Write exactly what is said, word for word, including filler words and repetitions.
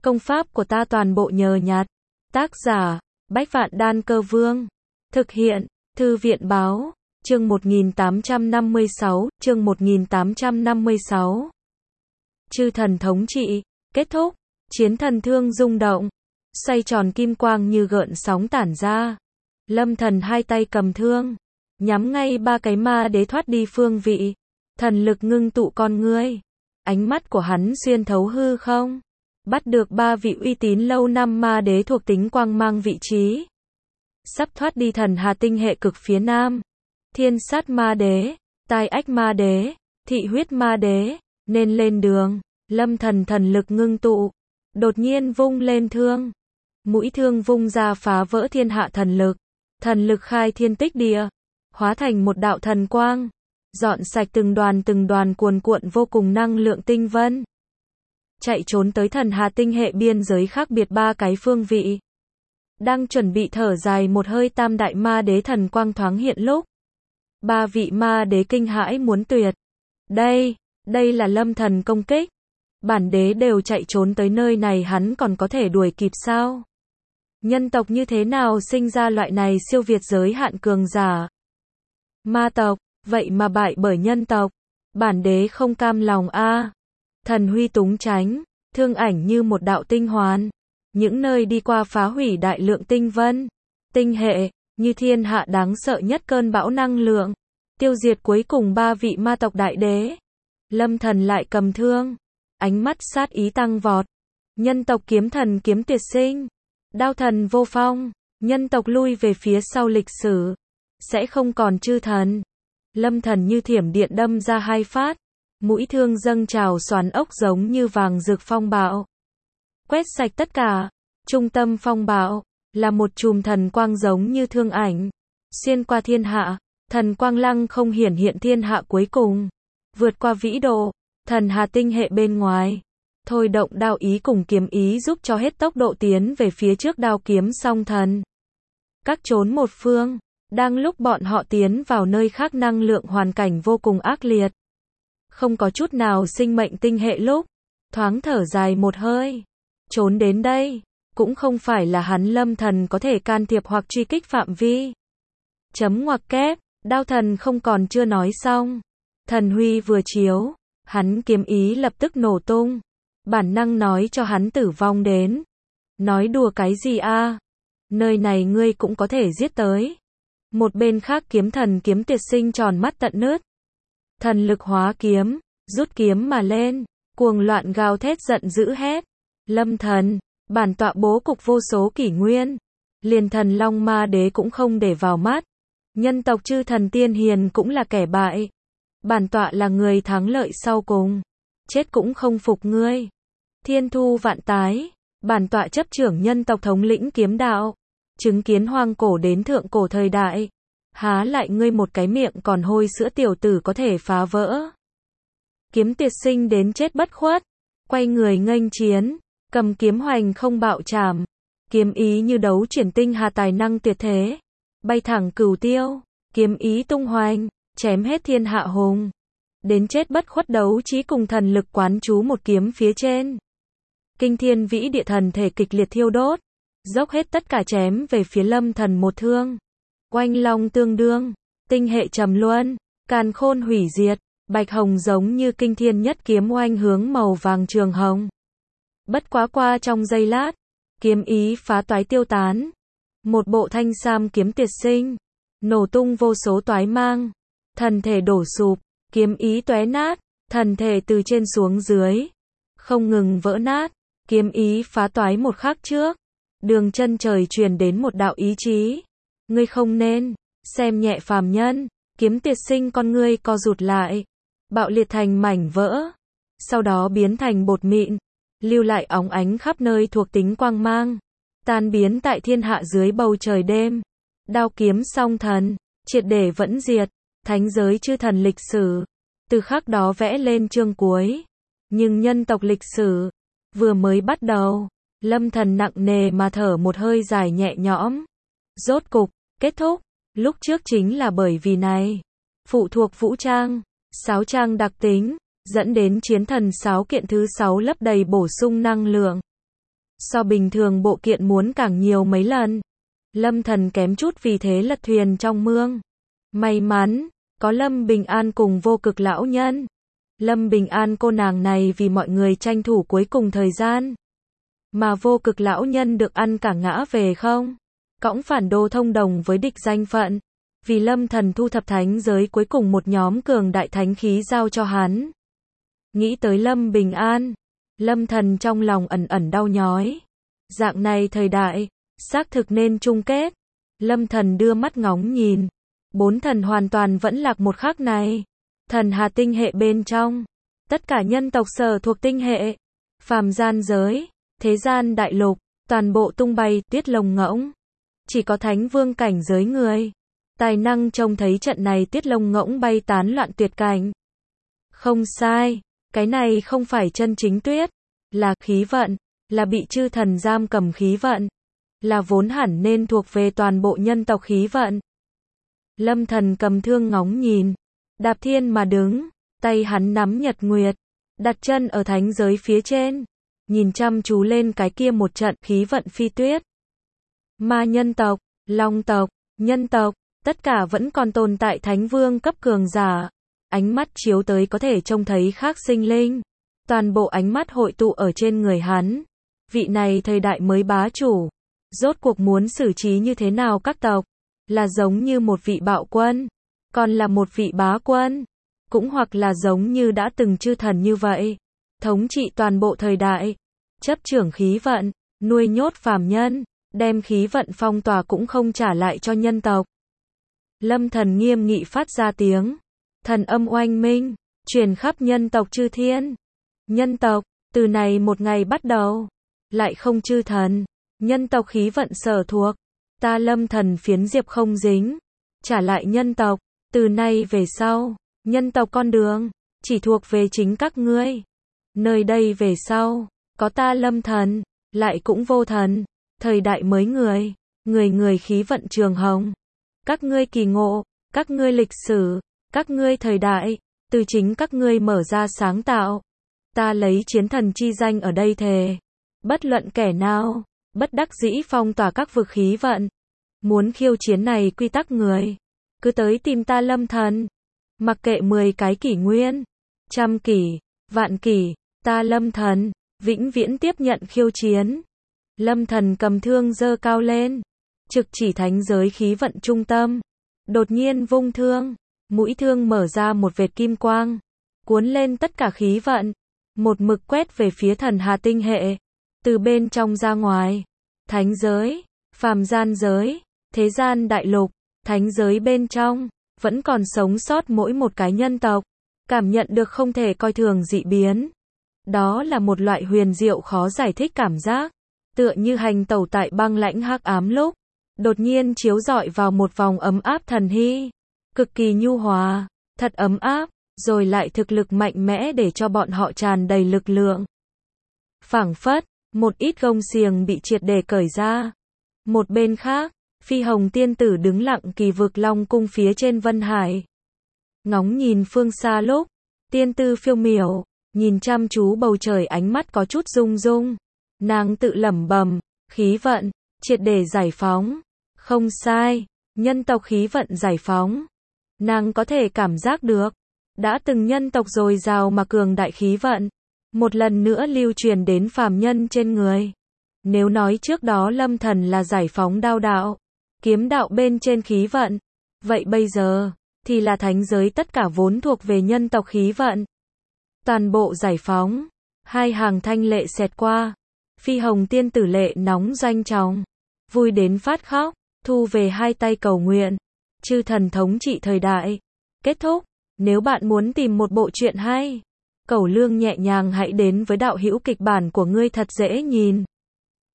Công pháp của ta toàn bộ nhờ nhặt. Tác giả, Bách Vạn Đan Cơ Vương. Thực hiện, Thư viện Báo. Chương một nghìn tám trăm năm mươi sáu, chương một nghìn tám trăm năm mươi sáu. Chư thần thống trị, kết thúc, chiến thần thương rung động, xoay tròn kim quang như gợn sóng tản ra. Lâm Thần hai tay cầm thương, nhắm ngay ba cái ma đế thoát đi phương vị. Thần lực ngưng tụ con ngươi, ánh mắt của hắn xuyên thấu hư không, bắt được ba vị uy tín lâu năm ma đế thuộc tính quang mang vị trí. Sắp thoát đi thần hà tinh hệ cực phía nam. Thiên sát ma đế, tai ách ma đế, thị huyết ma đế, nên lên đường. Lâm Thần thần lực ngưng tụ, đột nhiên vung lên thương. Mũi thương vung ra phá vỡ thiên hạ thần lực. Thần lực khai thiên tích địa, hóa thành một đạo thần quang, dọn sạch từng đoàn từng đoàn cuồn cuộn vô cùng năng lượng tinh vân. Chạy trốn tới thần hà tinh hệ biên giới khác biệt ba cái phương vị. Đang chuẩn bị thở dài một hơi, tam đại ma đế thần quang thoáng hiện lúc. Ba vị ma đế kinh hãi muốn tuyệt. Đây, đây là Lâm Thần công kích. Bản đế đều chạy trốn tới nơi này, hắn còn có thể đuổi kịp sao? Nhân tộc như thế nào sinh ra loại này siêu việt giới hạn cường giả? Ma tộc, vậy mà bại bởi nhân tộc. Bản đế không cam lòng a. À. Thần huy túng tránh, thương ảnh như một đạo tinh hoàn. Những nơi đi qua phá hủy đại lượng tinh vân, tinh hệ, như thiên hạ đáng sợ nhất cơn bão năng lượng. Tiêu diệt cuối cùng ba vị ma tộc đại đế. Lâm Thần lại cầm thương, ánh mắt sát ý tăng vọt. Nhân tộc kiếm thần kiếm tuyệt sinh, đao thần vô phong, nhân tộc lui về phía sau lịch sử, sẽ không còn chư thần. Lâm Thần như thiểm điện đâm ra hai phát, mũi thương dâng trào xoắn ốc giống như vàng rực phong bạo, quét sạch tất cả. Trung tâm phong bạo là một chùm thần quang giống như thương ảnh, xuyên qua thiên hạ. Thần quang lăng không hiển hiện thiên hạ cuối cùng, vượt qua vĩ độ, thần hà tinh hệ bên ngoài. Thôi động đao ý cùng kiếm ý giúp cho hết tốc độ tiến về phía trước, đao kiếm song thần. Các trốn một phương, đang lúc bọn họ tiến vào nơi khác, năng lượng hoàn cảnh vô cùng ác liệt. Không có chút nào sinh mệnh tinh hệ lúc, thoáng thở dài một hơi. Trốn đến đây, cũng không phải là hắn Lâm Thần có thể can thiệp hoặc truy kích phạm vi. Chấm ngoặc kép, đao thần không còn chưa nói xong. Thần huy vừa chiếu, hắn kiếm ý lập tức nổ tung. Bản năng nói cho hắn tử vong đến. Nói đùa cái gì a? À? Nơi này ngươi cũng có thể giết tới. Một bên khác kiếm thần kiếm tuyệt sinh tròn mắt tận nứt. Thần lực hóa kiếm, rút kiếm mà lên, cuồng loạn gào thét giận dữ hét. Lâm Thần, bản tọa bố cục vô số kỷ nguyên, liền thần long ma đế cũng không để vào mắt. Nhân tộc chư thần tiên hiền cũng là kẻ bại. Bản tọa là người thắng lợi sau cùng, chết cũng không phục ngươi. Thiên thu vạn tái, bản tọa chấp trưởng nhân tộc thống lĩnh kiếm đạo, chứng kiến hoang cổ đến thượng cổ thời đại. Há lại ngươi một cái miệng còn hôi sữa tiểu tử có thể phá vỡ. Kiếm tuyệt sinh đến chết bất khuất, quay người nghênh chiến, cầm kiếm hoành không bạo chạm, kiếm ý như đấu chuyển tinh hà tài năng tuyệt thế, bay thẳng cửu tiêu, kiếm ý tung hoành, chém hết thiên hạ hùng. Đến chết bất khuất đấu trí cùng thần lực quán chú một kiếm phía trên. Kinh thiên vĩ địa thần thể kịch liệt thiêu đốt, dốc hết tất cả chém về phía Lâm Thần một thương. Oanh long tương đương, tinh hệ trầm luân, càn khôn hủy diệt, bạch hồng giống như kinh thiên nhất kiếm oanh hướng màu vàng trường hồng. Bất quá qua trong giây lát, kiếm ý phá toái tiêu tán. Một bộ thanh sam kiếm tuyệt sinh, nổ tung vô số toái mang, thần thể đổ sụp, kiếm ý tóe nát, thần thể từ trên xuống dưới, không ngừng vỡ nát. Kiếm ý phá toái một khắc trước, đường chân trời truyền đến một đạo ý chí. Ngươi không nên xem nhẹ phàm nhân. Kiếm tuyệt sinh con ngươi co rụt lại, bạo liệt thành mảnh vỡ, sau đó biến thành bột mịn, lưu lại óng ánh khắp nơi thuộc tính quang mang, tan biến tại thiên hạ dưới bầu trời đêm. Đao kiếm song thần, triệt để vẫn diệt, thánh giới chư thần lịch sử, từ khắc đó vẽ lên chương cuối. Nhưng nhân tộc lịch sử, vừa mới bắt đầu, Lâm Thần nặng nề mà thở một hơi dài nhẹ nhõm. Rốt cục, kết thúc, lúc trước chính là bởi vì này. Phụ thuộc vũ trang, sáo trang đặc tính, dẫn đến chiến thần sáo kiện thứ sáu lấp đầy bổ sung năng lượng. so bình thường bộ kiện muốn càng nhiều mấy lần. Lâm Thần kém chút vì thế lật thuyền trong mương. May mắn, có Lâm Bình An cùng Vô Cực lão nhân. Lâm Bình An cô nàng này vì mọi người tranh thủ cuối cùng thời gian. Mà Vô Cực lão nhân được ăn cả ngã về không. Cõng phản đồ thông đồng với địch danh phận. Vì Lâm Thần thu thập thánh giới cuối cùng một nhóm cường đại thánh khí giao cho hắn. Nghĩ tới Lâm Bình An, Lâm Thần trong lòng ẩn ẩn đau nhói. Dạng này thời đại, xác thực nên chung kết. Lâm Thần đưa mắt ngóng nhìn. Bốn thần hoàn toàn vẫn lạc một khắc này. Thần hà tinh hệ bên trong. Tất cả nhân tộc sở thuộc tinh hệ. Phàm gian giới, thế gian đại lục, toàn bộ tung bay, tiết lông ngỗng. Chỉ có thánh vương cảnh giới người. Tài năng trông thấy trận này tiết lông ngỗng bay tán loạn tuyệt cảnh. Không sai, cái này không phải chân chính tuyết. Là khí vận, là bị chư thần giam cầm khí vận. Là vốn hẳn nên thuộc về toàn bộ nhân tộc khí vận. Lâm Thần cầm thương ngóng nhìn. Đạp thiên mà đứng, tay hắn nắm nhật nguyệt. Đặt chân ở thánh giới phía trên. Nhìn chăm chú lên cái kia một trận khí vận phi tuyết. Ma nhân tộc, long tộc, nhân tộc, tất cả vẫn còn tồn tại thánh vương cấp cường giả. Ánh mắt chiếu tới có thể trông thấy khác sinh linh. Toàn bộ ánh mắt hội tụ ở trên người hắn. Vị này thời đại mới bá chủ. Rốt cuộc muốn xử trí như thế nào các tộc? Là giống như một vị bạo quân. Còn là một vị bá quân. Cũng hoặc là giống như đã từng chư thần như vậy. Thống trị toàn bộ thời đại. Chấp trưởng khí vận. Nuôi nhốt phàm nhân. Đem khí vận phong tỏa cũng không trả lại cho nhân tộc. Lâm Thần nghiêm nghị phát ra tiếng. Thần âm oanh minh. Truyền khắp nhân tộc chư thiên. Nhân tộc, từ này một ngày bắt đầu. Lại không chư thần. Nhân tộc khí vận sở thuộc. Ta Lâm Thần phiến diệp không dính. Trả lại nhân tộc. Từ nay về sau. Nhân tộc con đường. Chỉ thuộc về chính các ngươi. Nơi đây về sau. Có ta Lâm Thần. Lại cũng vô thần. Thời đại mới người. Người người khí vận trường hồng. Các ngươi kỳ ngộ. Các ngươi lịch sử. Các ngươi thời đại. Từ chính các ngươi mở ra sáng tạo. Ta lấy chiến thần chi danh ở đây thề. Bất luận kẻ nào. Bất đắc dĩ phong tỏa các vực khí vận. Muốn khiêu chiến này quy tắc người. Cứ tới tìm ta Lâm Thần. Mặc kệ mười cái kỷ nguyên. Trăm kỷ. Vạn kỷ. Ta Lâm Thần. Vĩnh viễn tiếp nhận khiêu chiến. Lâm Thần cầm thương giơ cao lên. Trực chỉ thánh giới khí vận trung tâm. Đột nhiên vung thương. Mũi thương mở ra một vệt kim quang. Cuốn lên tất cả khí vận. Một mực quét về phía thần hà tinh hệ. Từ bên trong ra ngoài. Thánh giới. Phàm gian giới. Thế gian đại lục. Thánh giới bên trong. Vẫn còn sống sót mỗi một cái nhân tộc. Cảm nhận được không thể coi thường dị biến. Đó là một loại huyền diệu khó giải thích cảm giác. Tựa như hành tẩu tại băng lãnh hắc ám lúc. Đột nhiên chiếu rọi vào một vòng ấm áp thần hy. Cực kỳ nhu hòa. Thật ấm áp. Rồi lại thực lực mạnh mẽ để cho bọn họ tràn đầy lực lượng. Phảng phất. Một ít gông xiềng bị triệt để cởi ra. Một bên khác. Phi hồng tiên tử đứng lặng kỳ vực long cung phía trên Vân Hải. Ngóng nhìn phương xa lúc. Tiên tư phiêu miểu. Nhìn chăm chú bầu trời ánh mắt có chút rung rung. Nàng tự lẩm bẩm. Khí vận. Triệt để giải phóng. Không sai. Nhân tộc khí vận giải phóng. Nàng có thể cảm giác được. Đã từng nhân tộc dồi dào mà cường đại khí vận. Một lần nữa lưu truyền đến phàm nhân trên người. Nếu nói trước đó Lâm Thần là giải phóng đao đạo. Kiếm đạo bên trên khí vận. Vậy bây giờ. Thì là thánh giới tất cả vốn thuộc về nhân tộc khí vận. Toàn bộ giải phóng. Hai hàng thanh lệ xẹt qua. Phi hồng tiên tử lệ nóng doanh trọng. Vui đến phát khóc. Thu về hai tay cầu nguyện. Chư thần thống trị thời đại. Kết thúc. Nếu bạn muốn tìm một bộ truyện hay. Cẩu Lương nhẹ nhàng hãy đến với đạo hữu kịch bản của ngươi thật dễ nhìn.